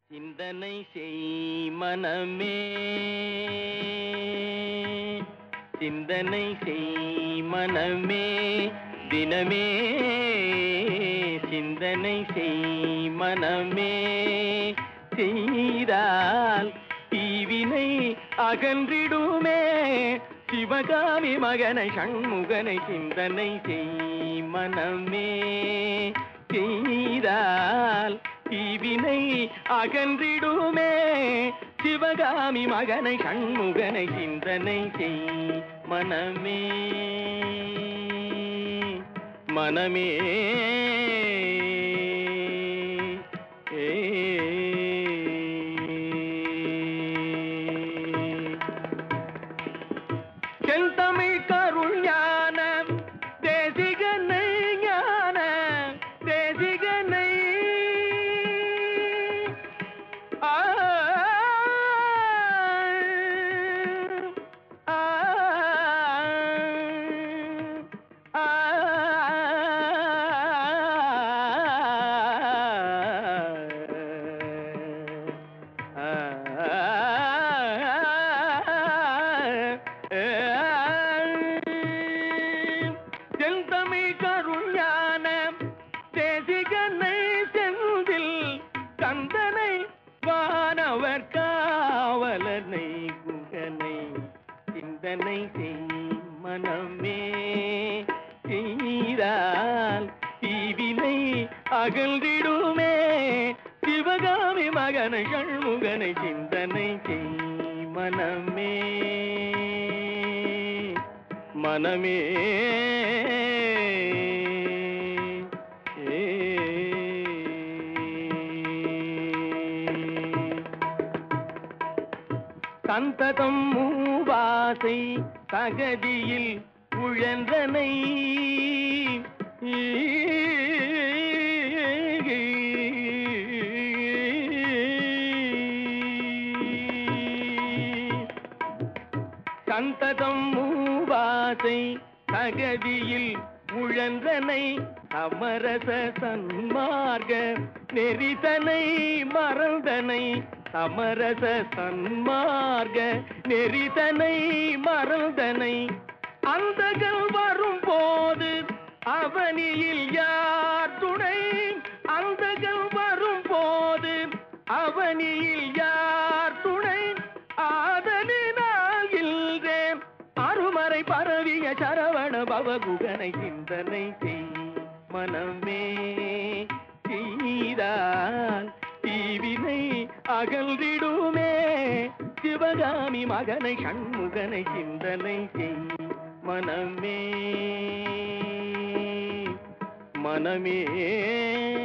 சிந்தனை செய் மனமே, சிந்தனை செய் மனமே, தினமே சிந்தனை செய் மனமே. செய்தால் தீவினை அகன்றிடுமே, சிவகாமி மகனை சண்முகனை சிந்தனை செய் மனமே. செய்தால் தீவினை அகன்றிடுமே, சிவகாமி மகனை சண்முகனை சிந்தனை செய் மனமே. மனமே செந்தமிழ் கருள் ஞான தேசிகனை, ஞான தேசிகனை செந்தமிழ் கருள் ஞான தேசிகனை, செந்தில் கந்தனை, வானவர் காவலனை, குகனை சிந்தனை செய் மனமே. செய்தால் தீவினை அகன்றிடுமே, சிவகாமி மகனை சண்முகனை சிந்தனை செய் மனமே. மனமே சந்ததம் மூவாசை தகதியில் உழன்றனை, சந்ததம் மூவாசை தகதியில் உழன்றனை, அமரச சன்மார்க்க நெறிதனை மறந்தனை, சமரச சன்மார்க்க நெறிதனை மறந்தனை. அந்தகள் வரும் போது அவனியில் யார் துணை, அந்தகள் வரும் போது அவனியில் யார் துணை. ஆதலினால் இல்லே அருமறை பரவிய சரவண பவகுகனை சிந்தனை செய் மனமே. செய்தால் தீவினை அகன்றிடுமே, சிவகாமி மகனை சண்முகனை சிந்தனை செய் மனமே. மனமே